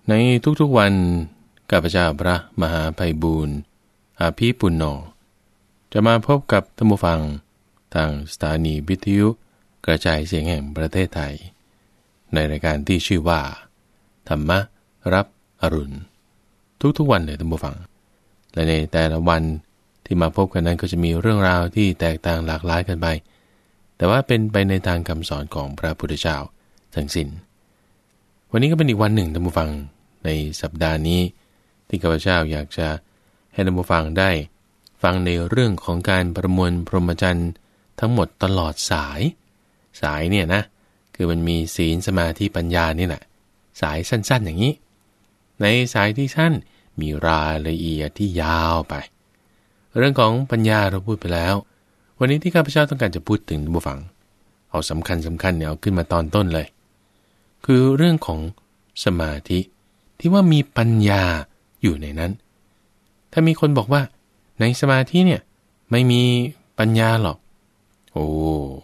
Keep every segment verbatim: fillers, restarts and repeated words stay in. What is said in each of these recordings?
ในทุกๆวันข้าพเจ้าพระมหาไพบูลย์อาภีปุณโญจะมาพบกับท่านผู้ฟังทางสถานีวิทยุกระจายเสียงแห่งประเทศไทยในรายการที่ชื่อว่าธรรมรับอรุณทุกๆวันเลยท่านผู้ฟังและในแต่ละวันที่มาพบกันนั้นก็จะมีเรื่องราวที่แตกต่างหลากหลายกันไปแต่ว่าเป็นไปในทางคำสอนของพระพุทธเจ้าทั้งสิ้นวันนี้ก็เป็นอีกวันหนึ่งท่านผู้ฟังในสัปดาห์นี้ที่ข้าพเจ้าอยากจะให้ท่านผู้ฟังได้ฟังในเรื่องของการประมวลพรหมจรรย์ทั้งหมดตลอดสายสายเนี่ยนะคือมันมีศีลสมาธิปัญญานี่แหละสายสั้นๆอย่างนี้ในสายที่สั้นมีรายละเอียดที่ยาวไปเรื่องของปัญญาเราพูดไปแล้ววันนี้ที่ข้าพเจ้าต้องการจะพูดถึงท่านผู้ฟังเอาสำคัญสำคัญเนี่ยเอาขึ้นมาตอนต้นเลยคือเรื่องของสมาธิที่ว่ามีปัญญาอยู่ในนั้นถ้ามีคนบอกว่าในสมาธิเนี่ยไม่มีปัญญาหรอกโอ้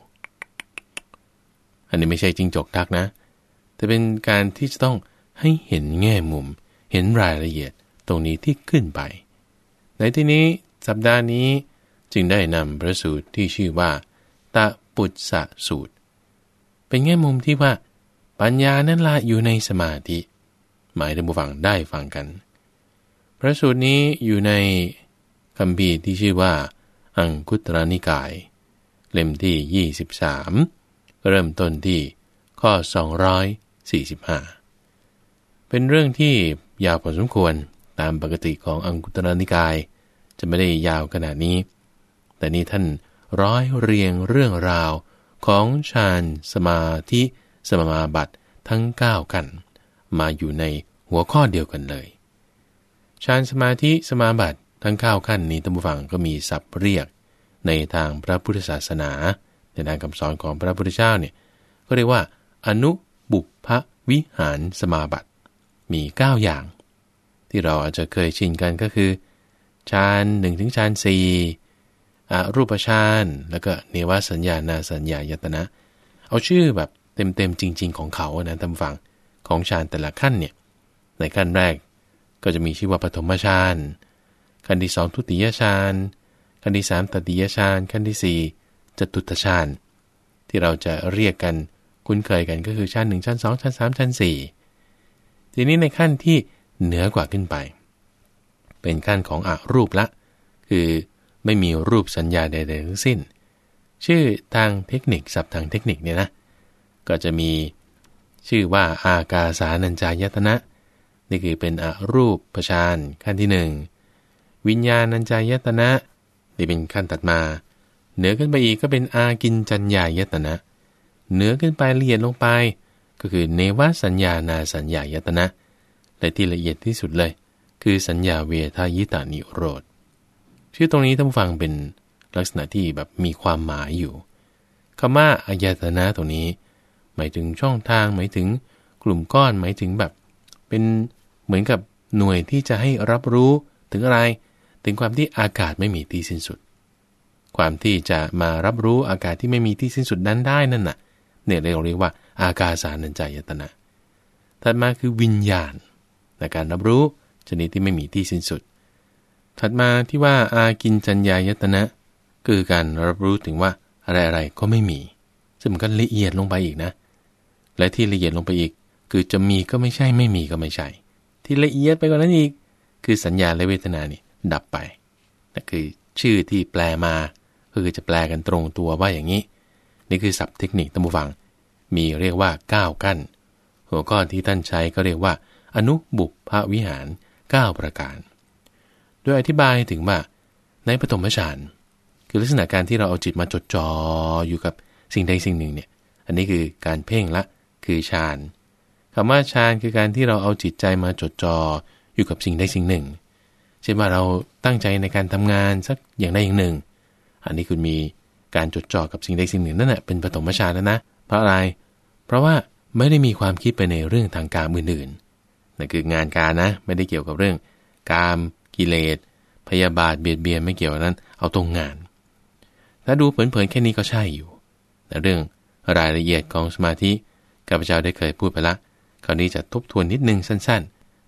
อันนี้ไม่ใช่จริงจกทักนะแต่เป็นการที่จะต้องให้เห็นแง่มุมเห็นรายละเอียดตรงนี้ที่ขึ้นไปในที่นี้สัปดาห์นี้จึงได้นำพระสูตรที่ชื่อว่าตะปุสสะสูตรเป็นแง่มุมที่ว่าปัญญานั้นละอยู่ในสมาธิหมายถึงผู้ฟังได้ฟังกันพระสูตรนี้อยู่ในคัมภีร์ที่ชื่อว่าอังคุตรนิกายเล่มที่ยี่สิบสามเริ่มต้นที่ข้อสองร้อยสี่สิบห้าเป็นเรื่องที่ยาวพอสมควรตามปกติของอังคุตรนิกายจะไม่ได้ยาวขนาดนี้แต่นี่ท่านร้อยเรียงเรื่องราวของฌานสมาธิสมาบัติทั้งเก้ากันมาอยู่ในหัวข้อเดียวกันเลยฌานสมาธิสมาบัติทั้งเก้าขั้นนี้ท่านผู้ฟังก็มีศัพท์เรียกในทางพระพุทธศาสนาในทางคำสอนของพระพุทธเจ้าเนี่ยก็เรียกว่าอนุบุพพวิหารสมาบัติมีเก้าอย่างที่เราอาจจะเคยชินกันก็คือฌานหนึ่งถึงฌานสี่อรูปฌานแล้วก็เนวสัญญานาสัญญายตนะเอาชื่อแบบเต็มๆจริงๆของเขานะท่านผู้ฟังของฌานแต่ละขั้นเนี่ยในขั้นแรกก็จะมีชื่อว่าปฐมฌานขั้นที่สองทุติยฌานขั้นที่สามตติยฌานขั้นที่สี่จตุตฌานที่เราจะเรียกกันคุ้นเคยกันก็คือฌานหนึ่งฌานสองฌานสามฌานสี่ทีนี้ในขั้นที่เหนือกว่าขึ้นไปเป็นขั้นของอรูปละคือไม่มีรูปสัญญาใดๆทั้งสิ้นชื่อทางเทคนิคศัพท์ทางเทคนิคเนี่ยนะก็จะมีชื่อว่าอากาสานัญจายตนะนี่คือเป็นอรูปฌานขั้นที่หนึ่งวิญญาณัญจายตนะนี่เป็นขั้นตัดมาเหนือขึ้นไปอีกก็เป็นอากิญจัญญายตนะเหนือขึ้นไปละเอียดลงไปก็คือเนวสัญญานาสัญญายตนะและที่ละเอียดที่สุดเลยคือสัญญาเวทายตานิโรธชื่อตรงนี้ท่านผู้ฟังเป็นลักษณะที่แบบมีความหมายอยู่คำว่าอายตนะตรงนี้หมายถึงช่องทางหมายถึงกลุ่มก้อนหมายถึงแบบเป็นเหมือนกับหน่วยที่จะให้รับรู้ถึงอะไรถึงความที่อากาศไม่มีที่สิ้นสุดความที่จะมารับรู้อากาศที่ไม่มีที่สิ้นสุดนั้นได้นั่นน่ะเนี่ยเราเรียกว่าอากาสานัญจายตนะถัดมาคือวิญญาณในการรับรู้ชนิดที่ไม่มีที่สิ้นสุดถัดมาที่ว่าอากิญจัญญายตนะคือการรับรู้ถึงว่าอะไรๆก็ไม่มีซึ่งมันก็ละเอียดลงไปอีกนะและที่ละเอียดลงไปอีกคือจะมีก็ไม่ใช่ไม่มีก็ไม่ใช่ที่ละเอียดไปกว่านั้นอีกคือสัญญาและเวทนานี่ดับไปนั่นคือชื่อที่แปลมาก็คือจะแปลกันตรงตัวว่าอย่างนี้นี่คือศัพท์เทคนิคท่านผู้ฟังมีเรียกว่าเก้ากั้นหัวข้อที่ท่านใช้ก็เรียกว่าอนุบุพพวิหารเก้าประการโดยอธิบายถึงว่าในปฐมฌานคือลักษณะการที่เราเอาจิตมาจดจ่ออยู่กับสิ่งใดสิ่งหนึ่งเนี่ยอันนี้คือการเพ่งละคือฌานคำว่าฌานคือการที่เราเอาจิตใจมาจดจ่ออยู่กับสิ่งใดสิ่งหนึ่งเช่นว่าเราตั้งใจในการทำงานสักอย่างใดอย่างหนึ่งอันนี้คุณมีการจดจ่อกับสิ่งใดสิ่งหนึ่งนั่นแหละเป็นปฐมฌานแล้วนะเพราะอะไรเพราะว่าไม่ได้มีความคิดไปในเรื่องทางกามอื่นๆนั่นคืองานการนะไม่ได้เกี่ยวกับเรื่องกามกิเลสพยาบาทเบียดเบียนไม่เกี่ยวนั้นเอาตรงงานถ้าดูเผินๆแค่นี้ก็ใช่อยู่แต่เรื่องรายละเอียดของสมาธิข้าพเจ้าได้เคยพูดไปละคราวนี้จะทบทวนนิดนึงสั้น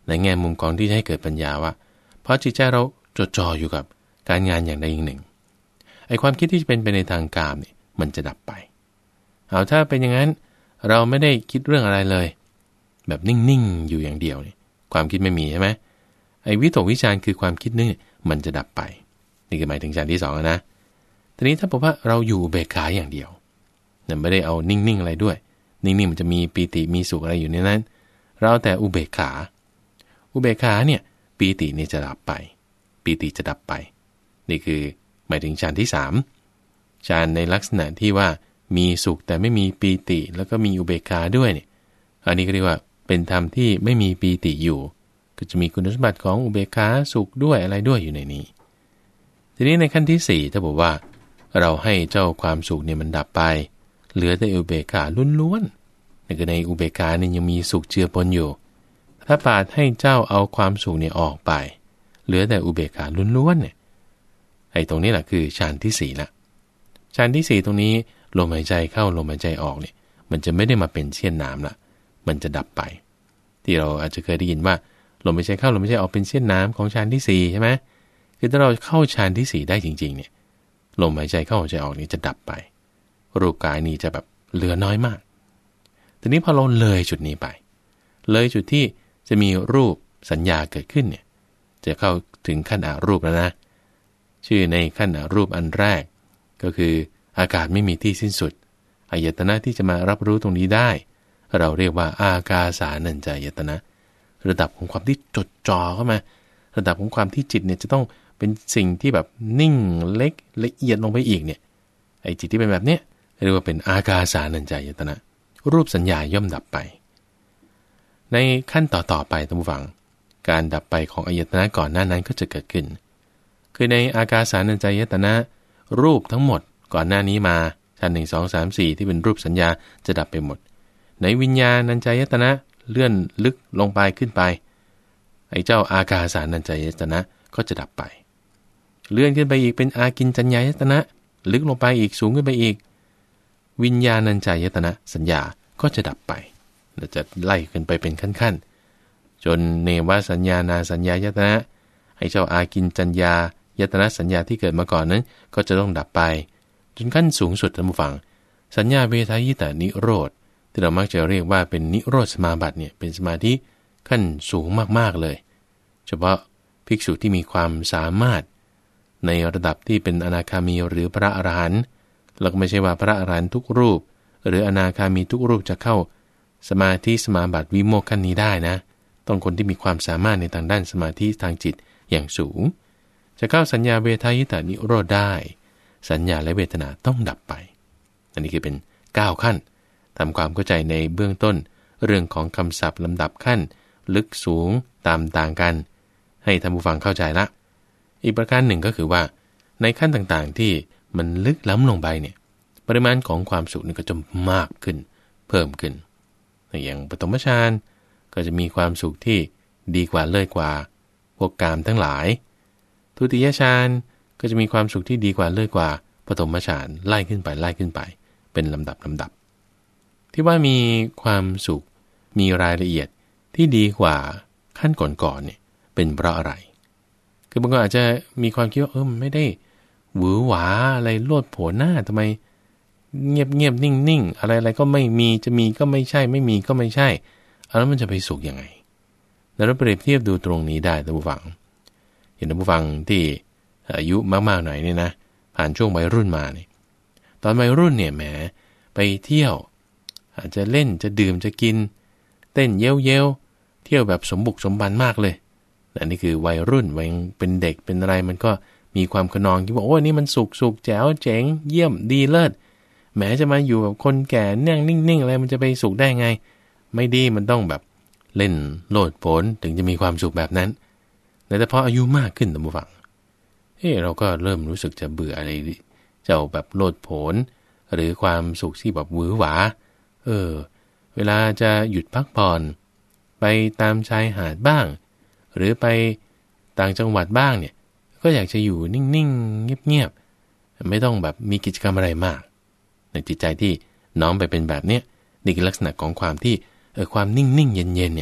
ในแง่มุมของที่จะให้เกิดปัญญาว่าเพราะจิตใจเราจดจ่ออยู่กับการงานอย่างใดอย่างหนึ่งไอ้ความคิดที่จะเป็นไปในทางกามเนี่ยมันจะดับไปเอาถ้าเป็นอย่างนั้นเราไม่ได้คิดเรื่องอะไรเลยแบบนิ่งๆอยู่อย่างเดียวเนี่ยความคิดไม่มีใช่ไหมไอ้วิตกวิจารคือความคิดนึงมันจะดับไปนี่คือหมายถึงฌานที่สองนะทีนี้ถ้าบอกว่าเราอยู่เบกขาอย่างเดียวเนี่ยไม่ได้เอานิ่งๆอะไรด้วยนิ่งๆมันจะมีปีติมีสุขอะไรอยู่ในนั้นเราแต่อุเบกขาอุเบกขาเนี่ยปีตินี่จะดับไปปีติจะดับไปนี่คือหมายถึงฌานที่สามฌานในลักษณะที่ว่ามีสุขแต่ไม่มีปีติแล้วก็มีอุเบกขาด้วยเนี่ยอันนี้ก็เรียกว่าเป็นธรรมที่ไม่มีปีติอยู่ก็จะมีคุณสมบัติของอุเบกขาสุขด้วยอะไรด้วยอยู่ในนี้ทีนี้ในขั้นที่สี่ถ้าบอกว่าเราให้เจ้าความสุขเนี่ยมันดับไปเหลือแต่อุเบกขาล้วนๆในในอุเบกขาเนี่ยยังมีสุขเจือปนอยู่ถ้าปาดให้เจ้าเอาความสุขเนี่ยออกไปเหลือแต่อุเบกขาล้วนๆเนี่ยไอ้ตรงนี้แหละคือฌานที่สี่ละฌานที่สี่ตรงนี้ลมหายใจเข้าลมหายใจออกเนี่ยมันจะไม่ได้มาเป็นเสี้ยนน้ำละมันจะดับไปที่เราอาจจะเคยได้ยินว่าลมหายใจเข้าลมหายใจออกเป็นเสี้ยนน้ำของฌานที่สี่ใช่ไหมคือถ้าเราเข้าฌานที่สี่ได้จริงๆเนี่ยลมหายใจเข้าหายใจออกนี่จะดับไปรูปกายนี้จะแบบเหลือน้อยมากทีนี้พอเราเลยจุดนี้ไปเลยจุดที่จะมีรูปสัญญาเกิดขึ้นเนี่ยจะเข้าถึงขั้นอรูปแล้วนะชื่อในขั้นอรูปอันแรกก็คืออากาศไม่มีที่สิ้นสุดอายตนะที่จะมารับรู้ตรงนี้ได้เราเรียกว่าอากาสานัญจายตนะระดับของความที่จดจ่อเข้ามาระดับของความที่จิตเนี่ยจะต้องเป็นสิ่งที่แบบนิ่งเล็กละเอียดลงไปอีกเนี่ยไอ้จิตที่เป็นแบบเนี้ยเรียกว่าเป็นอากาสานัญจายตนะรูปสัญญาย่อมดับไปในขั้นต่อๆไปท่านผู้ฟังการดับไปของอายตนะก่อนหน้านั้นก็จะเกิดขึ้นคือในอากาสานัญจายตนะรูปทั้งหมดก่อนหน้านี้มาชั้นหนึ่งสองสามสี่ที่เป็นรูปสัญญาจะดับไปหมดในวิญญาณัญจายตนะเลื่อนลึกลงไปขึ้นไปไอ้เจ้าอากาสานัญจายตนะก็จะดับไปเลื่อนขึ้นไปอีกเป็นอากิญจัญญายตนะลึกลงไปอีกสูงขึ้นไปอีกวิญญาณัญจายตนะสัญญาก็จะดับไปเราจะไล่ขึ้นไปเป็นขั้นๆจนเนวสัญญานาสัญญายตนะไอ้เจ้าอากิญจัญญายตนะสัญญาที่เกิดมาก่อนนั้นก็จะต้องดับไปจนขั้นสูงสุดท่านผู้ฟังสัญญาเวทายตานิโรธที่เรามักจะเรียกว่าเป็นนิโรธสมาบัติเนี่ยเป็นสมาธิขั้นสูงมากๆเลยเฉพาะภิกษุที่มีความสามารถในระดับที่เป็นอนาคามีหรือพระอรหันต์แล้วก็ไม่ใช่ว่าพระอรหันต์ทุกรูปหรืออนาคามีทุกรูปจะเข้าสมาธิสมาบัติวิโมกข์ขั้นนี้ได้นะต้องคนที่มีความสามารถในทางด้านสมาธิทางจิตอย่างสูงจะเข้าสัญญาเวทายตานิโรธได้สัญญาและเวทนาต้องดับไปอันนี้คือเป็นเก้าขั้นทำความเข้าใจในเบื้องต้นเรื่องของคำศัพท์ลำดับขั้นลึกสูงตามต่างกันให้ท่านผู้ฟังเข้าใจละอีกประการหนึ่งก็คือว่าในขั้นต่างๆที่มันลึกล้ำลงไปเนี่ยปริมาณของความสุขนี่ก็จะมากขึ้นเพิ่มขึ้นอย่างปฐมฌานก็จะมีความสุขที่ดีกว่าเลิศกว่าพวกกามทั้งหลายทุติยฌานก็จะมีความสุขที่ดีกว่าเลิศกว่าปฐมฌานไล่ขึ้นไปไล่ขึ้นไปเป็นลำดับลำดับที่ว่ามีความสุขมีรายละเอียดที่ดีกว่าขั้นก่อนๆเนี่ยเป็นเพราะอะไรคือบางคนอาจจะมีความคิดว่าเออไม่ได้หวือหวาอะไรโลดโผนหน้าทำไมเงียบเงียบนิ่งนิ่งอะไรอะไรก็ไม่มีจะมีก็ไม่ใช่ไม่มีก็ไม่ใช่แล้วมันจะไปสุขยังไงแล้วเราเปรียบเทียบดูตรงนี้ได้ท่านผู้ฟังเห็นท่านผู้ฟังที่อายุมากๆหน่อยนี่นะผ่านช่วงวัยรุ่นมาเนี่ยตอนวัยรุ่นเนี่ยแหมไปเที่ยวอาจจะเล่นจะดื่มจะกินเต้นเย้ยเย้ยเที่ยวแบบสมบุกสมบันมากเลยอันนี้คือวัยรุ่นวัยเป็นเด็กเป็นอะไรมันก็มีความขนองคิดว่าโอ้นี่มันสุกสุกแจ๋วเจ๋งเยี่ยมดีเลิศแม้จะมาอยู่กับคนแก่นั่งนิ่งๆอะไรมันจะไปสุขได้ไงไม่ดีมันต้องแบบเล่นโลดโผนถึงจะมีความสุขแบบนั้นแต่พออายุมากขึ้นท่านผู้ฟังเฮ้เราก็เริ่มรู้สึกจะเบื่ออะไรเจ้าแบบโลดโผนหรือความสุขที่แบบหวือหวาเออเวลาจะหยุดพักผ่อนไปตามชายหาดบ้างหรือไปต่างจังหวัดบ้างเนี่ยก็อยากจะอยู่นิ่งๆเงียบๆไม่ต้องแบบมีกิจกรรมอะไรมากในจิตใจที่น้อมไปเป็นแบบเนี้ยนี่คือลักษณะของความที่เออความนิ่งๆเย็นๆเนี่ย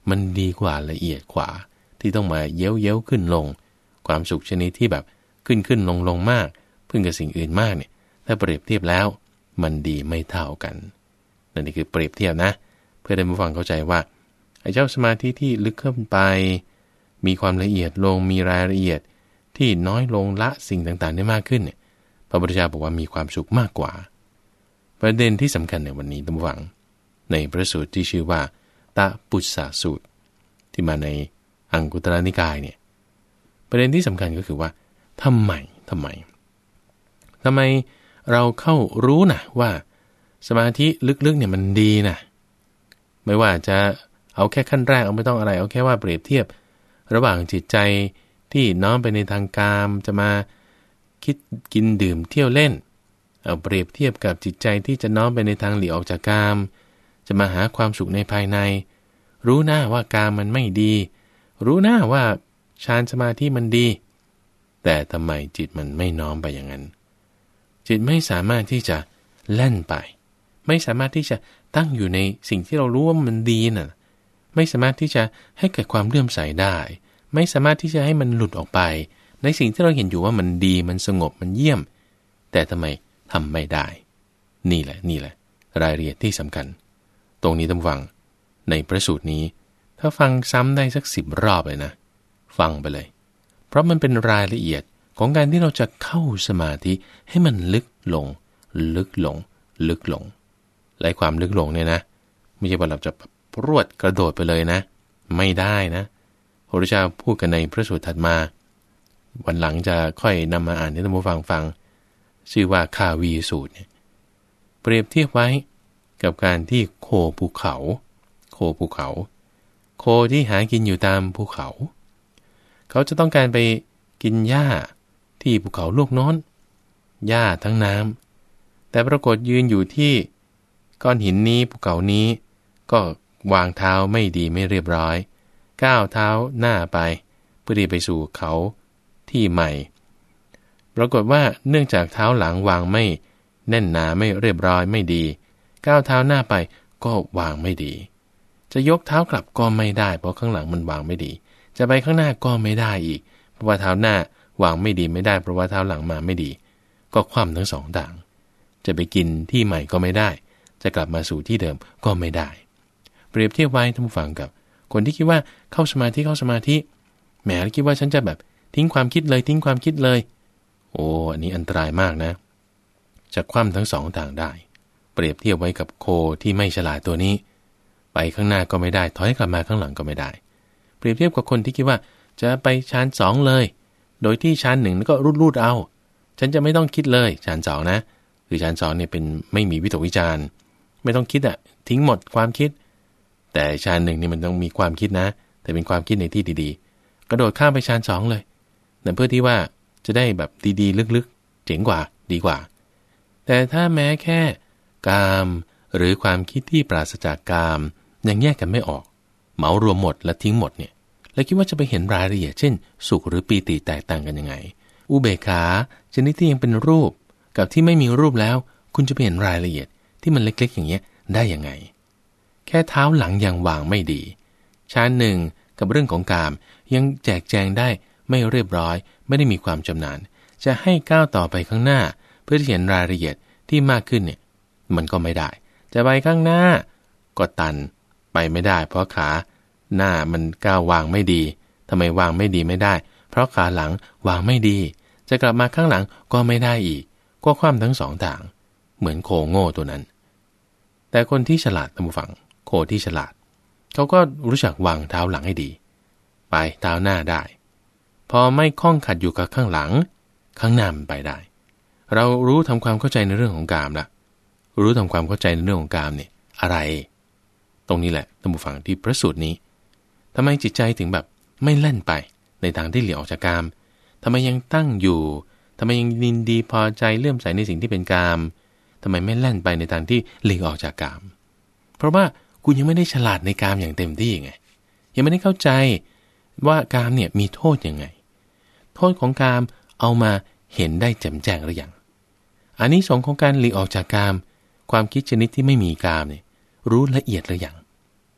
มันดีกว่าละเอียดกว่าที่ต้องมาเย้ยวเย้ยวขึ้นลงความสุขชนิดที่แบบขึ้นขึ้นลงลงมากพึ่งกับสิ่งอื่นมากเนี่ยถ้าเปรียบเทียบแล้วมันดีไม่เท่ากันนั่นคือเปรียบเทียบนะเพื่อให้ผู้ฟังเข้าใจว่าไอ้เจ้าสมาธิที่ลึกขึ้นไปมีความละเอียดลงมีรายละเอียดที่น้อยลงละสิ่งต่างๆได้มากขึ้นเนี่ยพระพุทธเจ้าบอกว่ามีความสุขมากกว่าประเด็นที่สำคัญในวันนี้ท่านผู้ฟังในพระสูตรที่ชื่อว่าตะปุสสะสูตรที่มาในอังคุตรนิกายเนี่ยประเด็นที่สำคัญก็คือว่าทำไมทำไมทำไมเราเข้ารู้นะว่าสมาธิลึกๆเนี่ยมันดีนะไม่ว่าจะเอาแค่ขั้นแรกเอาไม่ต้องอะไรเอาแค่ว่าเปรียบเทียบระหว่างจิตใจที่น้อมไปในทางกามจะมาคิดกินดื่มเที่ยวเล่นเอาเปรียบเทียบกับจิตใจที่จะน้อมไปในทางหลีกออกจากกามจะมาหาความสุขในภายในรู้หน้าว่ากามมันไม่ดีรู้หน้าว่าฌานสมาธิมันดีแต่ทำไมจิตมันไม่น้อมไปอย่างนั้นจิตไม่สามารถที่จะแล่นไปไม่สามารถที่จะตั้งอยู่ในสิ่งที่เรารู้ว่ามันดีน่ะไม่สามารถที่จะให้เกิดความเลื่อมใสได้ไม่สามารถที่จะให้มันหลุดออกไปในสิ่งที่เราเห็นอยู่ว่ามันดีมันสงบมันเยี่ยมแต่ทำไมทำไม่ได้นี่แหละนี่แหละรายละเอียดที่สำคัญตรงนี้ต้องฟังในพระสูตรนี้ถ้าฟังซ้ำได้สักสิบรอบเลยนะฟังไปเลยเพราะมันเป็นรายละเอียดของการที่เราจะเข้าสมาธิให้มันลึกลงลึกลงลึกลงและความลึกลงเนี่ยนะไม่ใช่ว่าเราจะรวดกระโดดไปเลยนะไม่ได้นะพระพุทธเจ้าพูดกันในพระสูตรถัดมาวันหลังจะค่อยนำมาอ่านให้ท่านผู้ฟังฟังชื่อว่าคาวีสูตรเนี่ยเปรียบเทียบไว้กับการที่โคภูเขาโคภูเขาโคที่หากินอยู่ตามภูเขาเขาจะต้องการไปกินหญ้าที่ภูเขาลูกโน้นหญ้าทั้งน้ำแต่ปรากฏยืนอยู่ที่ก้อนหินนี้ภูเขานี้ก็วางเท้าไม่ดีไม่เรียบร้อยก้าวเท้าหน้าไปเพื่อที่ไปสู่เขาที่ใหม่ปรากฏว่าเนื่องจากเท้าหลังวางไม่แน่นหนาไม่เรียบร้อยไม่ดีก้าวเท้าหน้าไปก็วางไม่ดีจะยกเท้ากลับก็ไม่ได้เพราะข้างหลังมันวางไม่ดีจะไปข้างหน้าก็ไม่ได้อีกเพราะว่าเท้าหน้าวางไม่ดีไม่ได้เพราะว่าเท้าหลังมาไม่ดีก็คว่ำทั้งสองด่างจะไปกินที่ใหม่ก็ไม่ได้จะกลับมาสู่ที่เดิมก็ไม่ได้เปรียบเทียบไว้ท่านผู้ฟังกับคนที่คิดว่าเข้าสมาธิเข้าสมาธิแหมคิดว่าฉันจะแบบทิ้งความคิดเลยทิ้งความคิดเลยโอ้อันนี้อันตรายมากนะจะคว่ำทั้งสองด่างได้เปรียบเทียบไว้กับโคที่ไม่ฉลาดตัวนี้ไปข้างหน้าก็ไม่ได้ถอยกลับมาข้างหลังก็ไม่ได้เปรียบเทียบกับคนที่คิดว่าจะไปฌานสองเลยโดยที่ฌานหนึ่งก็รูดๆเอาฉันจะไม่ต้องคิดเลยฌานสองนะคือฌานสองเนี่ยเป็นไม่มีวิตกวิจารณ์ไม่ต้องคิดอะทิ้งหมดความคิดแต่ฌานหนึ่งนี่มันต้องมีความคิดนะแต่เป็นความคิดในที่ดีๆกระโดดข้ามไปฌานสองเลยแต่เพื่อที่ว่าจะได้แบบดีๆลึกๆเจ๋งกว่าดีกว่าแต่ถ้าแม้แค่กามหรือความคิดที่ปราศจากกามยังแยกกันไม่ออกเหมารวมหมดและทิ้งหมดเนี่ยแล้วคิดว่าจะไปเห็นรายละเอียดเช่นสุขหรือปีติแตกต่างกันยังไงอุเบกขาชนิดที่ยังเป็นรูปกับที่ไม่มีรูปแล้วคุณจะไปเห็นรายละเอียดที่มันเล็กๆอย่างเงี้ยได้ยังไงแค่เท้าหลังยังวางไม่ดีฌานหนึ่งกับเรื่องของกามยังแจกแจงได้ไม่เรียบร้อยไม่ได้มีความชำนาญจะให้ก้าวต่อไปข้างหน้าเพื่อที่เห็นรายละเอียดที่มากขึ้นเนี่ยมันก็ไม่ได้จะไปข้างหน้าก็ตันไปไม่ได้เพราะขาหน้ามันก้าววางไม่ดีทำไมวางไม่ดีไม่ได้เพราะขาหลังวางไม่ดีจะกลับมาข้างหลังก็ไม่ได้อีกก็คว่ำทั้งสองทางเหมือนโคโง่ตัวนั้นแต่คนที่ฉลาดตามฝั่งโคที่ฉลาดเขาก็รู้จักวางเท้าหลังให้ดีไปเท้าหน้าได้พอไม่คล้องขัดอยู่กับข้างหลังข้างหน้ามันไปได้เรารู้ทำความเข้าใจในเรื่องของกามละรู้ทำความเข้าใจในเรื่องของกามเนี่ยอะไรตรงนี้แหละท่านผู้ฟังที่พระสูตรนี้ทำไมจิตใจถึงแบบไม่เล่นไปในทางที่หลีกออกจากกามทำไมยังตั้งอยู่ทำไมยังยินดีพอใจเลื่อมใสในสิ่งที่เป็นกามทำไมไม่เล่นไปในทางที่หลีกออกจากกามเพราะว่าคุณยังไม่ได้ฉลาดในกามอย่างเต็มที่ไงยังไม่ได้เข้าใจว่ากามเนี่ยมีโทษยังไงโทษของกามเอามาเห็นได้แจ่มแจ้งหรือยังอานิสงส์ของการหลีกออกจากกามความคิดชนิดที่ไม่มีกามเนี่ยรู้ละเอียดหรือยัง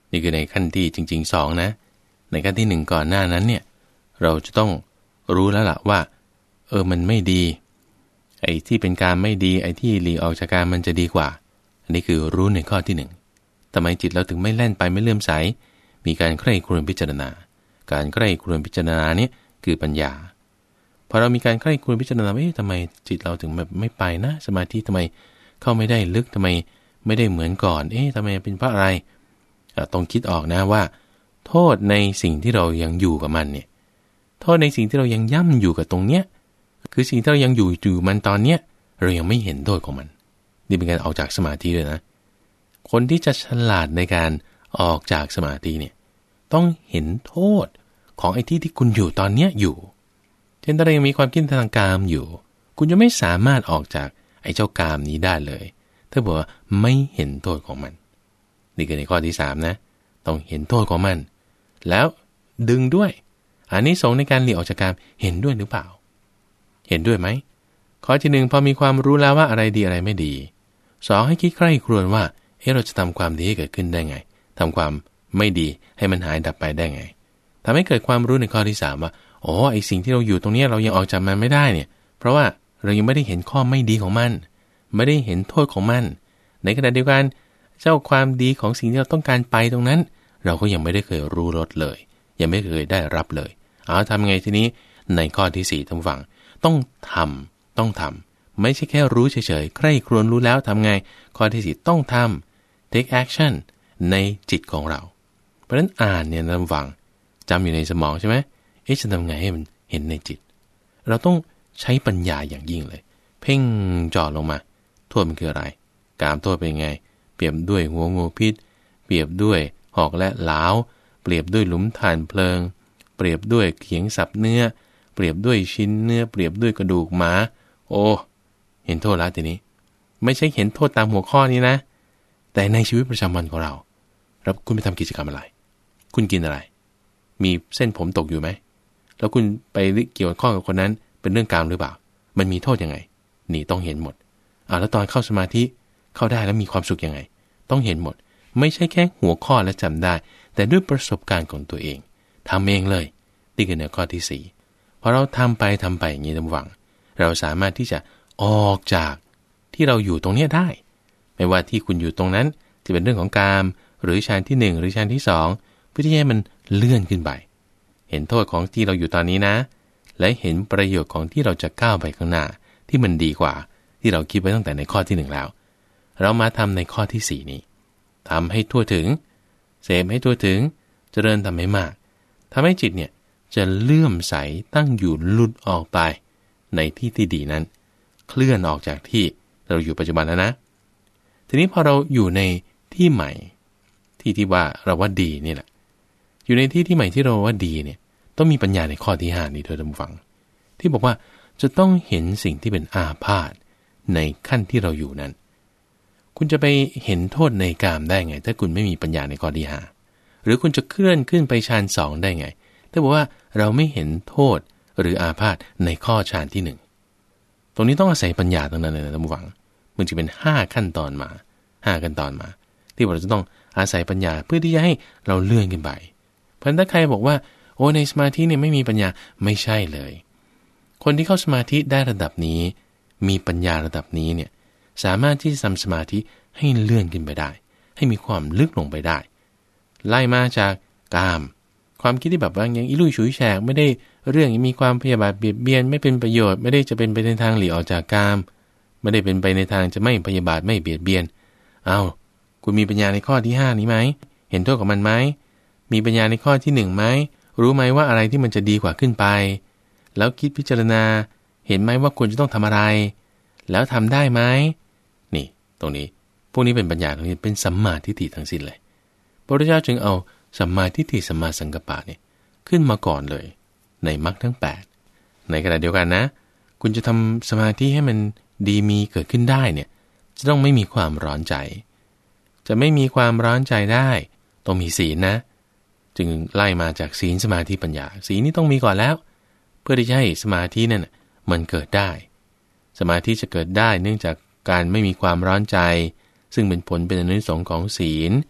นี่คือในขั้นที่จริงๆสองนะในขั้นที่หนึ่งก่อนหน้านั้นเนี่ยเราจะต้องรู้แล้วล่ะว่าเออมันไม่ดีไอ้ที่เป็นการไม่ดีไอ้ที่หลีกออกจากการมันจะดีกว่าอันนี้คือรู้ในข้อที่หนึ่งทำไมจิตเราถึงไม่แล่นไปไม่เลื่อมใสมีการใคร่ครวญพิจารณาการใคร่ครวญพิจารณาเนี่ยคือปัญญาพอเรามีการใคร่ครวญพิจารณาว่าเอ๊ะทำไมจิตเราถึงแบบไม่ไปนะสมาธิทำไมเข้าไม่ได้ลึกทำไมไม่ได้เหมือนก่อนเอ๊ะทำไมเป็นเพราะอะไรต้องคิดออกนะว่าโทษในสิ่งที่เรายังอยู่กับมันเนี่ยโทษในสิ่งที่เรายังย่ำอยู่กับตรงเนี้ยคือสิ่งที่เรายังอยู่อยู่มันตอนเนี้ยเรายังไม่เห็นโทษของมันนี่เป็นการออกจากสมาธิเลยนะคนที่จะฉลาดในการออกจากสมาธิเนี่ยต้องเห็นโทษของไอ้ที่ที่คุณอยู่ตอนเนี้ยอยู่เช่นถ้าเรายังมีความคิดทางกามอยู่คุณจะไม่สามารถออกจากไอ้เจ้ากามนี้ได้เลยถ้าบอกว่าไม่เห็นโทษของมันนี่คือในข้อที่สามนะต้องเห็นโทษของมันแล้วดึงด้วยอานิสงส์ในการหลีกออกจากกามเห็นด้วยหรือเปล่าเห็นด้วยไหมข้อที่หนึ่งพอมีความรู้แล้วว่าอะไรดีอะไรไม่ดีสองให้คิดใคร่ครวญว่าเอ๊ะเราจะทำความดีให้เกิดขึ้นได้ไงทำความไม่ดีให้มันหายดับไปได้ไงทำให้เกิดความรู้ในข้อที่สามว่าอ๋อไอสิ่งที่เราอยู่ตรงนี้เรายังออกจากมันไม่ได้เนี่ยเพราะว่าเรายังไม่ได้เห็นข้อไม่ดีของมันไม่ได้เห็นโทษของมันในขณะเดียวกันเจ้าความดีของสิ่งที่เราต้องการไปตรงนั้นเราก็ยังไม่ได้เคยรู้รสเลยยังไม่เคยได้รับเลยเอาทำไงทีนี้ในข้อที่สี่ท่านฟังต้องทำต้องทำไม่ใช่แค่รู้เฉยๆใคร่ครวญรู้แล้วทำไงข้อที่สี่ต้องทำ take action ในจิตของเราเพราะฉะนั้นอ่านเนี่ยท่านฟังจำอยู่ในสมองใช่ไหมเอ๊ะจะทำไงให้มันเห็นในจิตเราต้องใช้ปัญญาอย่างยิ่งเลยเพ่งจ่อลงมาโทษมันคืออะไรกามโทษเป็นไงเปรียบด้วยหัวงูพิษเปรียบด้วยหอกและหลาวเปรียบด้วยหลุมถ่านเพลิงเปรียบด้วยเขียงสับเนื้อเปรียบด้วยชิ้นเนื้อเปรียบด้วยกระดูกหมาโอ้เห็นโทษแล้วทีนี้ไม่ใช่เห็นโทษตามหัวข้อนี้นะแต่ในชีวิตประจำวันของเราแล้วคุณไปทำกิจกรรมอะไรคุณกินอะไรมีเส้นผมตกอยู่ไหมแล้วคุณไปเกี่ยวข้องกับคนนั้นเป็นเรื่องกามหรือเปล่ามันมีโทษยังไงนี่ต้องเห็นหมดอ่าแล้วตอนเข้าสมาธิเข้าได้แล้วมีความสุขยังไงต้องเห็นหมดไม่ใช่แค่หัวข้อและจำได้แต่ด้วยประสบการณ์ของตัวเองทำเองเลยนี่คือในข้อที่สี่พอเราทำไปทำไปอย่างนี้ท่านหวังเราสามารถที่จะออกจากที่เราอยู่ตรงนี้ได้ไม่ว่าที่คุณอยู่ตรงนั้นจะเป็นเรื่องของกามหรือฌานที่หนึ่งหรือฌานที่สองเพื่อที่ให้มันเลื่อนขึ้นไปเห็นโทษของที่เราอยู่ตอนนี้นะและเห็นประโยชน์ของที่เราจะก้าวไปข้างหน้าที่มันดีกว่าที่เราคิดไว้ตั้งแต่ในข้อที่หนึ่งแล้วเรามาทำในข้อที่สี่นี้ทำให้ทั่วถึงเสพให้ทั่วถึงเจริญทำให้มากทำให้จิตเนี่ยจะเลื่อมใสตั้งอยู่หลุดออกไปในที่ที่ดีนั้นเคลื่อนออกจากที่เราอยู่ปัจจุบันแล้วนะทีนี้พอเราอยู่ในที่ใหม่ที่ที่ว่าเราว่าดีนี่แหละอยู่ในที่ที่ใหม่ที่เราว่าดีเนี่ยต้องมีปัญญาในข้อที่ห้านี้ด้วยท่านผู้ฟังที่บอกว่าจะต้องเห็นสิ่งที่เป็นอาพาธในขั้นที่เราอยู่นั้นคุณจะไปเห็นโทษในกามได้ไงถ้าคุณไม่มีปัญญาในข้อที่ห้าหรือคุณจะเคลื่อนขึ้นไปฌานสองได้ไงถ้าบอกว่าเราไม่เห็นโทษหรืออาพาธในข้อฌานที่หนึ่งตรงนี้ต้องอาศัยปัญญาตรงนั้นเลยนะท่านผู้ฟังมันจะเป็นห้าขั้นตอนมาห้าขั้นตอนมาที่เราจะต้องอาศัยปัญญาเพื่อที่จะให้เราเลื่อนขึ้นไปเพราะถ้าใครบอกว่าโอ้ในสมาธิเนี่ยไม่มีปัญญาไม่ใช่เลยคนที่เข้าสมาธิได้ระดับนี้มีปัญญาระดับนี้เนี่ยสามารถที่จะทำสมาธิให้เลื่อนขึ้นไปได้ให้มีความลึกลงไปได้ไล่มาจากกามความคิดที่แบบว่ายังอิลุยฉุยแฉกไม่ได้เรื่องมีความพยาบาทเบียดเบียนไม่เป็นประโยชน์ไม่ได้จะเป็นไปในทางหลีกออกจากกามไม่ได้เป็นไปในทางจะไม่พยาบาทไม่เบียดเบียนเอาคุณมีปัญญาในข้อที่ห้านี้ไหมเห็นโทษของมันไหมมีปัญญาในข้อที่หนึ่งไหมรู้ไหมว่าอะไรที่มันจะดีกว่าขึ้นไปแล้วคิดพิจารณาเห็นไหมว่าควรจะต้องทำอะไรแล้วทำได้ไหมนี่ตรงนี้พวกนี้เป็นปัญญาตรงนี้เป็นสัมมาทิฏฐิทั้งสิ้นเลยพระพุทธเจ้าจึงเอาสัมมาทิฏฐิสัมมาสังกัปปะเนี่ยขึ้นมาก่อนเลยในมรรคทั้งแปดในขณะเดียวกันนะคุณจะทำสมาธิให้มันดีมีเกิดขึ้นได้เนี่ยจะต้องไม่มีความร้อนใจจะไม่มีความร้อนใจได้ต้องมีศีลนะจึงไล่มาจากศีลสมาธิปัญญาศีลนี่ต้องมีก่อนแล้วเพื่อที่จะให้สมาธินั่นมันเกิดได้สมาธิจะเกิดได้เนื่องจากการไม่มีความร้อนใจซึ่งเป็นผลเป็นอนิสงส์ของศีล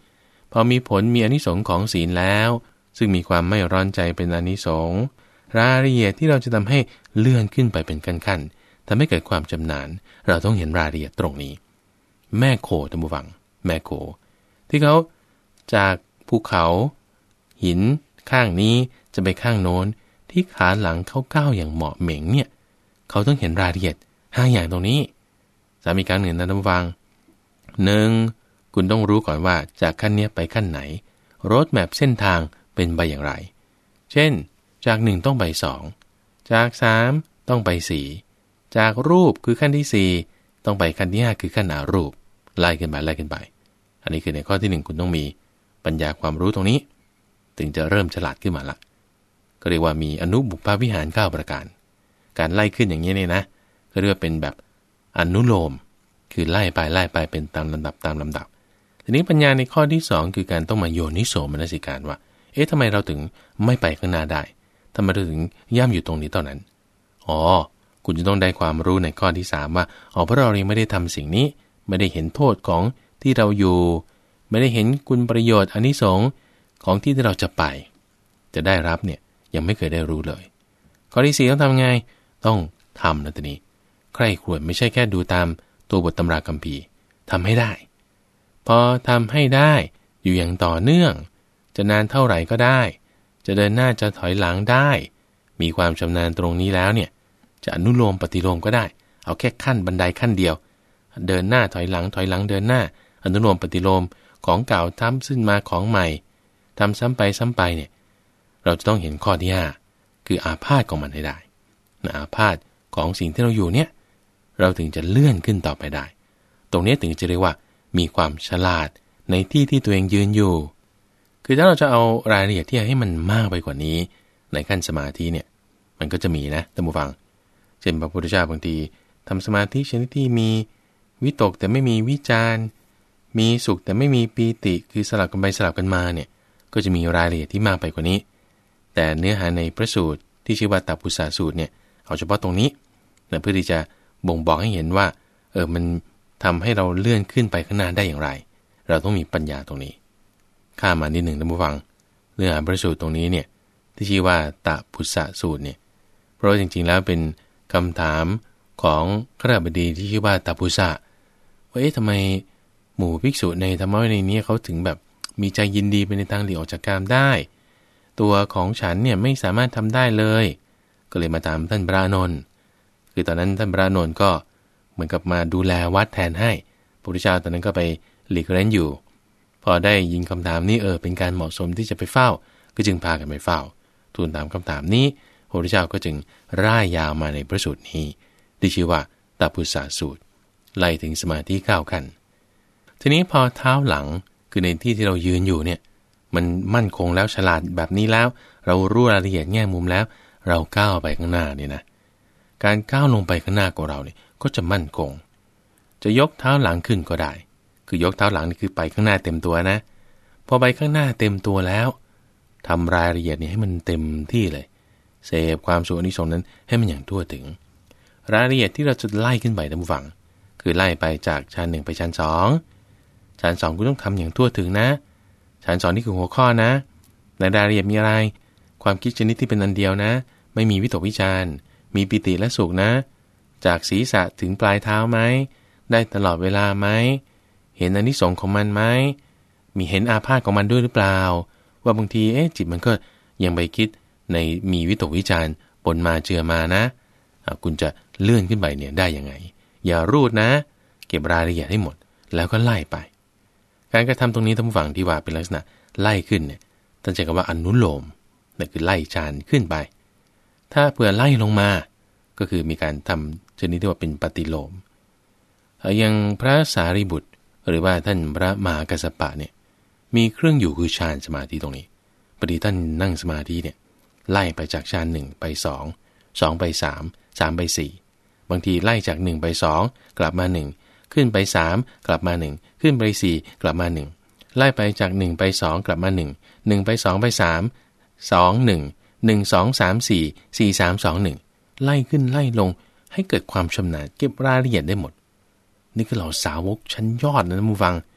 พอมีผลมีอานิสงส์ของศีลแล้วซึ่งมีความไม่ร้อนใจเป็นอานิสงส์รายละเอียดที่เราจะทำให้เลื่อนขึ้นไปเป็นขั้นๆทำให้เกิดความชำนาญเราต้องเห็นรายละเอียดตรงนี้แม่โคท่านผู้ฟังแม่โคที่เขาจากภูเขาหินข้างนี้จะไปข้างโน้นที่ขาหลังเขาก้าวอย่างเหมาะเหม่งเนี่ยเขาต้องเห็นรายละเอียดห้าอย่างตรงนี้สามีการเงินนะท่านผู้ฟังหนึ่งคุณต้องรู้ก่อนว่าจากขั้นนี้ไปขั้นไหนโรดแมพเส้นทางเป็นไปอย่างไรเช่นจากหนึ่งต้องไปสองจากสามต้องไปสี่จากรูปคือขั้นที่สี่ต้องไปขั้นที่ห้าคือขั้นอารูปไล่ขึ้นไปไล่ขึ้นไปอันนี้คือในข้อที่หนึ่งคุณต้องมีปัญญาความรู้ตรงนี้ถึงจะเริ่มฉลาดขึ้นมาละก็เรียกว่ามีอนุบุพพวิหารเก้าประการการไล่ขึ้นอย่างนี้เนี่ยนะก็เรียกว่าเป็นแบบอนุโลมคือไล่ไปไล่ไปเป็นตามลำดับตามลำดับทีนี้ปัญญาในข้อที่สองคือการต้องมาโยนิโสมนสิการว่าเอ๊ะทำไมเราถึงไม่ไปข้างหน้าได้ทำไมเราถึงย่ำอยู่ตรงนี้ตอนนั้นอ๋อคุณจะต้องได้ความรู้ในข้อที่สามว่าอ๋อเพราะเรายังไม่ได้ทำสิ่งนี้ไม่ได้เห็นโทษของที่เราอยู่ไม่ได้เห็นคุณประโยชน์อานิสงส์ของที่ที่เราจะไปจะได้รับเนี่ยยังไม่เคยได้รู้เลยข้อที่สี่ต้องทำไงต้องทำนะทีนี้ใครควรไม่ใช่แค่ดูตามตัวบทตำราคัมภีร์ทำให้ได้พอทำให้ได้อยู่อย่างต่อเนื่องจะนานเท่าไหร่ก็ได้จะเดินหน้าจะถอยหลังได้มีความชำนาญตรงนี้แล้วเนี่ยจะอนุโลมปฏิโลมก็ได้เอาแค่ขั้นบันไดขั้นเดียวเดินหน้าถอยหลังถอยหลังเดินหน้าอนุโลมปฏิโลมของเก่าทำขึ้นมาของใหม่ทำซ้ำไปซ้ำไปเนี่ยเราจะต้องเห็นข้อที่ห้าคืออาพาธของมันให้ได้นะอาพาธของสิ่งที่เราอยู่เนี่ยเราถึงจะเลื่อนขึ้นต่อไปได้ตรงนี้ถึงจะเรียกว่ามีความฉลาดในที่ที่ตัวเองยืนอยู่คือถ้าเราจะเอารายละเอียดที่ให้มันมากไปกว่านี้ในขั้นสมาธิเนี่ยมันก็จะมีนะท่านผู้ฟังเช่นพระพุทธเจ้าบางทีทำสมาธิชนิดที่มีวิตกแต่ไม่มีวิจารณ์มีสุขแต่ไม่มีปีติคือสลับกันไปสลับกันมาเนี่ยก็จะมีรายละเอียดที่มากไปกว่านี้แต่เนื้อหาในพระสูตรที่ชื่อว่าตัพพุสาสูตรเนี่ยเอาเฉพาะตรงนี้เพื่อที่จะบ่งบอกให้เห็นว่าเออมันทำให้เราเลื่อนขึ้นไปข้างหน้าได้อย่างไรเราต้องมีปัญญาตรงนี้ข้ามานิดหนึ่งท่านผู้ฟังเนื้อหาพระสูตรตรงนี้เนี่ยที่ชื่อว่าตัพพุสาสูตรเนี่ยเพราะจริงๆแล้วเป็นคำถามของขฤหัสบดีที่ชื่อว่าตัพพุสะว่าเอ๊ะทำไมหมู่ภิกษุในธรรมวินัยนี้เขาถึงแบบมีใจยินดีไปในทางหลีกออกจากกามได้ตัวของฉันเนี่ยไม่สามารถทำได้เลยก็เลยมาตามท่านพระอานนท์คือตอนนั้นท่านพระอานนท์ก็เหมือนกับมาดูแลวัดแทนให้พระพุทธเจ้าตอนนั้นก็ไปหลีกเร้นอยู่พอได้ยินคำถามนี้เออเป็นการเหมาะสมที่จะไปเฝ้าก็จึงพากันไปเฝ้าทูลตามคำถามนี้พระพุทธเจ้าก็จึงร่ายยาวมาในพระสูตรนี้ที่ชื่อว่าตัพพุสาสูตรไล่ถึงสมาธิเก้าขั้นทีนี้พอเท้าหลังคือในที่ที่เรายืนอยู่เนี่ยมันมั่นคงแล้วฉลาดแบบนี้แล้วเรารู้รายละเอียดแง่มุมแล้วเราก้าวไปข้างหน้านี่นะการก้าวลงไปข้างหน้าของเราเนี่ยก็จะมั่นคงจะยกเท้าหลังขึ้นก็ได้คือยกเท้าหลังนี่คือไปข้างหน้าเต็มตัวนะพอไปข้างหน้าเต็มตัวแล้วทำรายละเอียดนี่ให้มันเต็มที่เลยเสพความสุขอานิสงส์นั้นให้มันอย่างทั่วถึงรายละเอียดที่เราจะไล่ขึ้นไปท่านผู้ฟังคือไล่ไปจากชั้นหนึ่งไปชั้นสองชั้นสองคุณต้องทำอย่างทั่วถึงนะชั้นสองนี่คือหัวข้อนะในรายละเอียดมีอะไรความคิดชนิดที่เป็นอันเดียวนะไม่มีวิตกวิจารณ์มีปิติและสุขนะจากศีรษะถึงปลายเท้าไหมได้ตลอดเวลาไหมเห็นอานิสงส์ของมันไหมมีเห็นอาพาธของมันด้วยหรือเปล่าว่าบางทีเอ๊ะจิตมันก็ยังไปคิดในมีวิตกวิจารณ์ปนมาเจือมานะคุณจะเลื่อนขึ้นไปเนี่ยได้ยังไงอย่ารูดนะเก็บรายละเอียดให้หมดแล้วก็ไล่ไปการกระทำตรงนี้ท่านผู้ฟังที่ว่าเป็นลักษณะไล่ขึ้นเนี่ยท่านใช้คำว่าอนุโลมนั่นคือไล่ฌานขึ้นไปถ้าเพื่อไล่ลงมาก็คือมีการทำชนิดที่ว่าเป็นปฏิโลมอย่างพระสารีบุตรหรือว่าท่านพระมหากัสสปะเนี่ยมีเครื่องอยู่คือฌานสมาธิตรงนี้พอดีท่านนั่งสมาธิเนี่ยไล่ไปจากฌานหนึ่งไปสอง สองไปสาม สามไปสี่บางทีไล่จากหนึ่งไปสองกลับมาหนึ่งขึ้นไปสามกลับมาหนึ่งขึ้นไปสี่กลับมาหนึ่งไล่ไปจากหนึ่งไปสองกลับมาหนึ่ง หนึ่งไปสองไปสาม สอง หนึ่ง หนึ่ง สอง สาม สี่ สี่ สาม สอง หนึ่งไล่ขึ้นไล่ลงให้เกิดความชำนาญเก็บรายละเอียดได้หมดนี่คือเราสาวกชั้นยอดนะท่านผู้ฟัง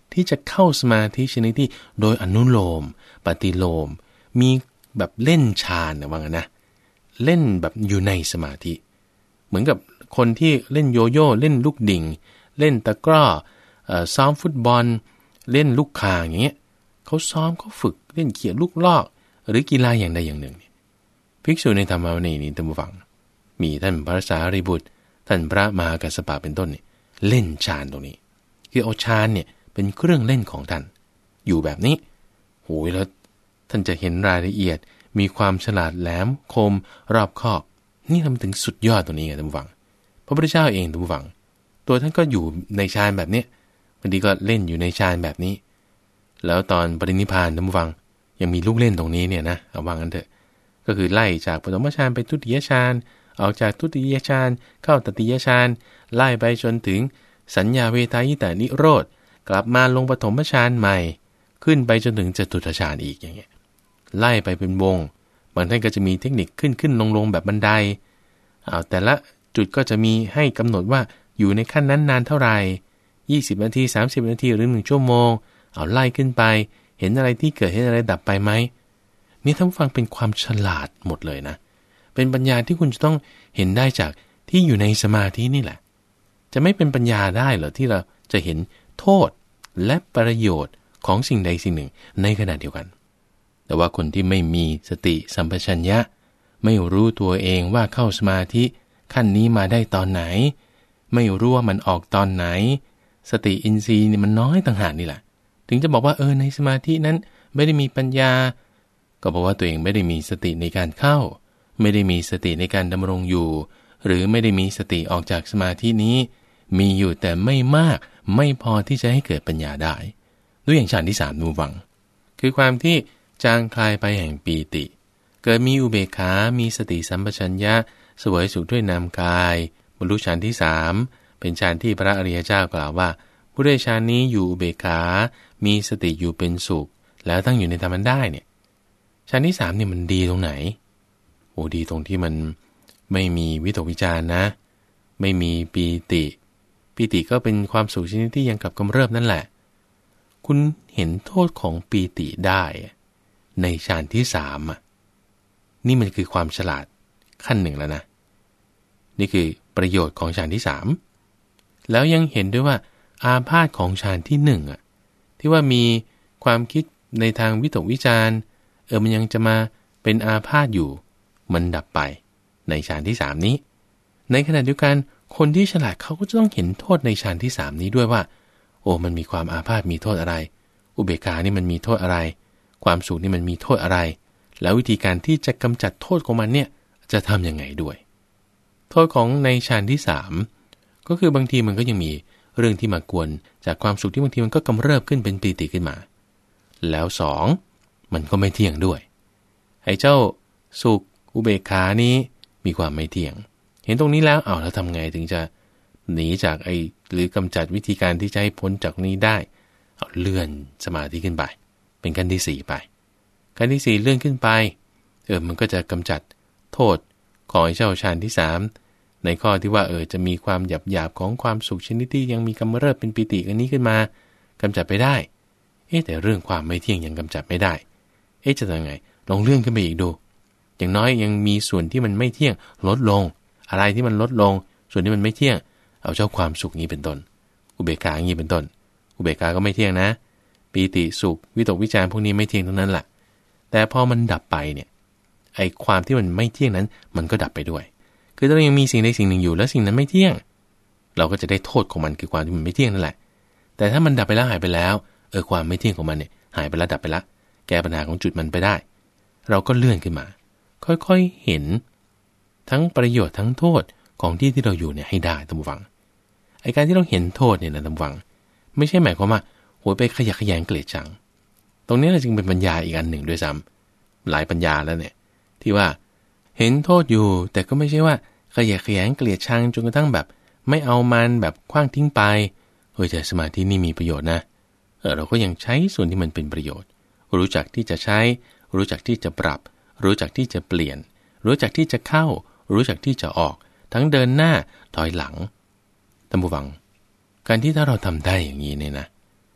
ที่จะเข้าสมาธิชนิดที่โดยอนุโลมปฏิโลมมีแบบเล่นฌานนะว่างั้นนะเล่นแบบอยู่ในสมาธิเหมือนกับคนที่เล่นโยโย่เล่นลูกดิ่งเล่นตะกร้อเอ่อซ้อมฟุตบอลเล่นลูกคางอย่างเงี้ยเขาซ้อมเขาฝึกเล่นเขี่ยลูกลอกหรือกีฬาอย่างใดอย่างหนึ่งเนี่ยภิกษุในธรรมวินัยนี้ท่านผู้ฟังมีท่านพระสารีบุตรท่านพระมหากัสสปะเป็นต้นเนี่ยเล่นฌานตรงนี้คือเอาฌานเนี่ยเป็นเครื่องเล่นของท่านอยู่แบบนี้โหยแล้วท่านจะเห็นรายละเอียดมีความฉลาดแหลมคมรอบคอบนี่ทำถึงสุดยอดตัวนี้ไงท่านผู้ฟังพระพุทธเจ้าเองท่านผู้ฟังตัวท่านก็อยู่ในฌานแบบนี้บางทีก็เล่นอยู่ในฌานแบบนี้แล้วตอนปรินิพพานท่านผู้ฟังยังมีลูกเล่นตรงนี้เนี่ยนะเอาว่างั้นเถอะก็คือไล่จากปฐมฌานไปทุติยฌานออกจากทุติยฌานเข้าตติยฌานไล่ไปจนถึงสัญญาเวทายตานิโรธกลับมาลงปฐมฌานใหม่ขึ้นไปจนถึงจตุตถฌานอีกอย่างเงี้ยไล่ไปเป็นวงบางท่านก็จะมีเทคนิคขึ้นขึ้นลงลงแบบบันไดเอาแต่ละจุดก็จะมีให้กำหนดว่าอยู่ในขั้นนั้นนานเท่าไหร่ยี่สิบนาทีสามสิบนาทีหรือหนึ่งชั่วโมงเอาไล่ขึ้นไปเห็นอะไรที่เกิดเห็นอะไรดับไปไหมนี่ท่านฟังเป็นความฉลาดหมดเลยนะเป็นปัญญาที่คุณจะต้องเห็นได้จากที่อยู่ในสมาธินี่แหละจะไม่เป็นปัญญาได้เหรอที่เราจะเห็นโทษและประโยชน์ของสิ่งใดสิ่งหนึ่งในขณะเดียวกันแต่ว่าคนที่ไม่มีสติสัมปชัญญะไม่รู้ตัวเองว่าเข้าสมาธิขั้นนี้มาได้ตอนไหนไม่รู้ว่ามันออกตอนไหนสติอินทรีย์นี่มันน้อยต่างหากนี่แหละถึงจะบอกว่าเออในสมาธินั้นไม่ได้มีปัญญาก็บอกว่าตัวเองไม่ได้มีสติในการเข้าไม่ได้มีสติในการดำรงอยู่หรือไม่ได้มีสติออกจากสมาธินี้มีอยู่แต่ไม่มากไม่พอที่จะให้เกิดปัญญาได้ด้วยอย่างฌานที่สามนูวังคือความที่จางคลายไปแห่งปีติเกิดมีอุเบกขามีสติสัมปชัญญะเสวยสุขด้วยนามกายบรรลุฌานที่สามเป็นฌานที่พระอริยเจ้ากล่าวว่าผู้ได้ฌานนี้อยู่อุเบกขามีสติอยู่เป็นสุขแล้วตั้งอยู่ในธรรมได้เนี่ยฌานที่สามเนี่ยมันดีตรงไหนโอ้ดีตรงที่มันไม่มีวิตกวิจารนะไม่มีปีติปีติก็เป็นความสุขชนิดที่ยังกลับกำเริบนั่นแหละคุณเห็นโทษของปีติได้ในฌานที่สามอ่ะนี่มันคือความฉลาดขั้นหนึ่งแล้วนะนี่คือประโยชน์ของฌานที่สามแล้วยังเห็นด้วยว่าอาพาธของฌานที่หนึ่งอ่ะที่ว่ามีความคิดในทางวิตกวิจารเออมันยังจะมาเป็นอาพาธอยู่มันดับไปในฌานที่สามนี้ในขณะเดียวกันคนที่ฉลาดเขาก็จะต้องเห็นโทษในฌานที่สามนี้ด้วยว่าโอ้มันมีความอาพาธมีโทษอะไรอุเบกขานี่มันมีโทษอะไรความสุขนี่มันมีโทษอะไรแล้ววิธีการที่จะกำจัดโทษของมันเนี่ยจะทำยังไงด้วยโทษของในฌานที่สามก็คือบางทีมันก็ยังมีเรื่องที่มากวนจากความสุขที่บางทีมันก็กำเริบขึ้นเป็นปีติขึ้นมาแล้วสองมันก็ไม่เที่ยงด้วยไอ้เจ้าสุขอุเบกขานี้มีความไม่เที่ยงเห็นตรงนี้แล้วเอาแล้วทำไงถึงจะหนีจากไอ้หรือกำจัดวิธีการที่จะให้พ้นจากนี้ได้เอาเลื่อนสมาธิขึ้นไปเป็นขั้นที่สี่ไปขั้นที่สี่เลื่อนขึ้นไปเออมันก็จะกำจัดโทษของไอ้เจ้าฌานที่สามในข้อที่ว่าเออจะมีความหยาบหยาบของความสุขชนิดที่ยังมีกำเริบเป็นปีติอันนี้ขึ้นมากำจัดไปได้เอ๊ะแต่เรื่องความไม่เที่ยงยังกำจัดไม่ได้เอ๊ะจะทำไงลองเลื่อนขึ้นไปอีกดูอย่างน้อยยังมีส่วนที่มันไม่เที่ยงลดลงอะไรที่มันลดลงส่วนที่มันไม่เที่ยงเอาเจ้าความสุขนี้เป็นต้นอุเบกขาอย่างนี้เป็นต้นอุเบกขาก็ไม่เที่ยงนะปีติสุขวิตกวิจารพวกนี้ไม่เที่ยงทั้งนั้นแหละแต่พอมันดับไปเนี่ยไอ้ความที่มันไม่เที่ยงนั้นมันก็ดับไปด้วยคือถ้าเรายังมีสิ่งใดสิ่งหนึ่งอยู่แล้วสิ่งนั้นไม่เที่ยงเราก็จะได้โทษของมันคือความที่มันไม่เที่ยงนั่นแหละแต่ถ้ามันดับไปแล้วหายไปแล้วเออความไม่เที่ยงของมันเนี่ยหายไปแล้วดับไปแล้วแก้ปัญหาของจุดมันไปได้เราก็เลื่อนขึ้นมาค่อยๆเห็นทั้งประโยชน์ทั้งโทษของที่ที่เราอยู่เนี่ยให้ได้ท่านผู้ฟังไอ้การที่เราเห็นโทษเนี่ยนะท่านผู้ฟังไม่ใช่หมายความว่าโหยไปขยะแขยงเกลียดชังตรงนี้เราจึงเป็นปัญญาอีกอันหนึ่งด้วยซ้ำหลายปัญญาแล้วเนี่ยที่ว่าเห็นโทษอยู่แต่ก็ไม่ใช่ว่าขยะแขยงเกลียดชังจนกระทั่งแบบไม่เอามันแบบขว้างทิ้งไปเฮ้ยแต่สมาธินี่มีประโยชน์นะเออเราก็ยังใช้ส่วนที่มันเป็นประโยชน์รู้จักที่จะใช้รู้จักที่จะปรับรู้จักที่จะเปลี่ยนรู้จักที่จะเข้ารู้จักที่จะออกทั้งเดินหน้าถอยหลังท่านผู้ฟังการที่ถ้าเราทำได้อย่างนี้เนี่ยนะ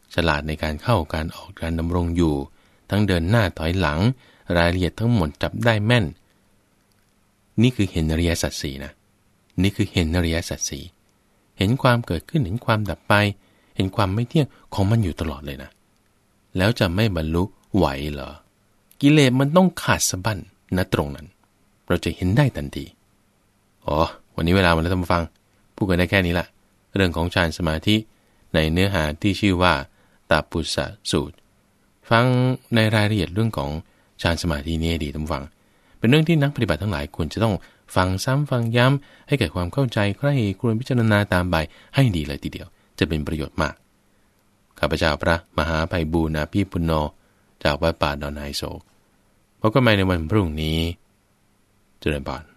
ฉลาดในการเข้าการออกการดำรงอยู่ทั้งเดินหน้าถอยหลังรายละเอียดทั้งหมดจับได้แม่นนี่คือเห็นอริยสัจสี่นะนี่คือเห็นอริยสัจสี่เห็นความเกิดขึ้นเห็นความดับไปเห็นความไม่เที่ยงของมันอยู่ตลอดเลยนะแล้วจะไม่บรรลุไหวเหรอกิเลสมันต้องขาดสะบั้นณตรงนั้นเราจะเห็นได้ทันทีอ๋อวันนี้เวลามันแล้วท่านผู้ฟังพูดกันได้แค่นี้ละเรื่องของฌานสมาธิในเนื้อหาที่ชื่อว่าตาปุสสะสูตรฟังในรายละเอียดเรื่องของฌานสมาธินี้ดีท่านผู้ฟังเป็นเรื่องที่นักปฏิบัติทั้งหลายควรจะต้องฟังซ้ำฟังย้ำให้เกิดความเข้าใจใคร่ครวญพิจารณาตามไปให้ดีเลยทีเดียวจะเป็นประโยชน์มากข้าพเจ้าพระมหาไพบูลย์อาภีปุณโญจากวัดป่าดอนไฮโศกพบกันใหม่ในวันพรุ่งนี้เจริญพร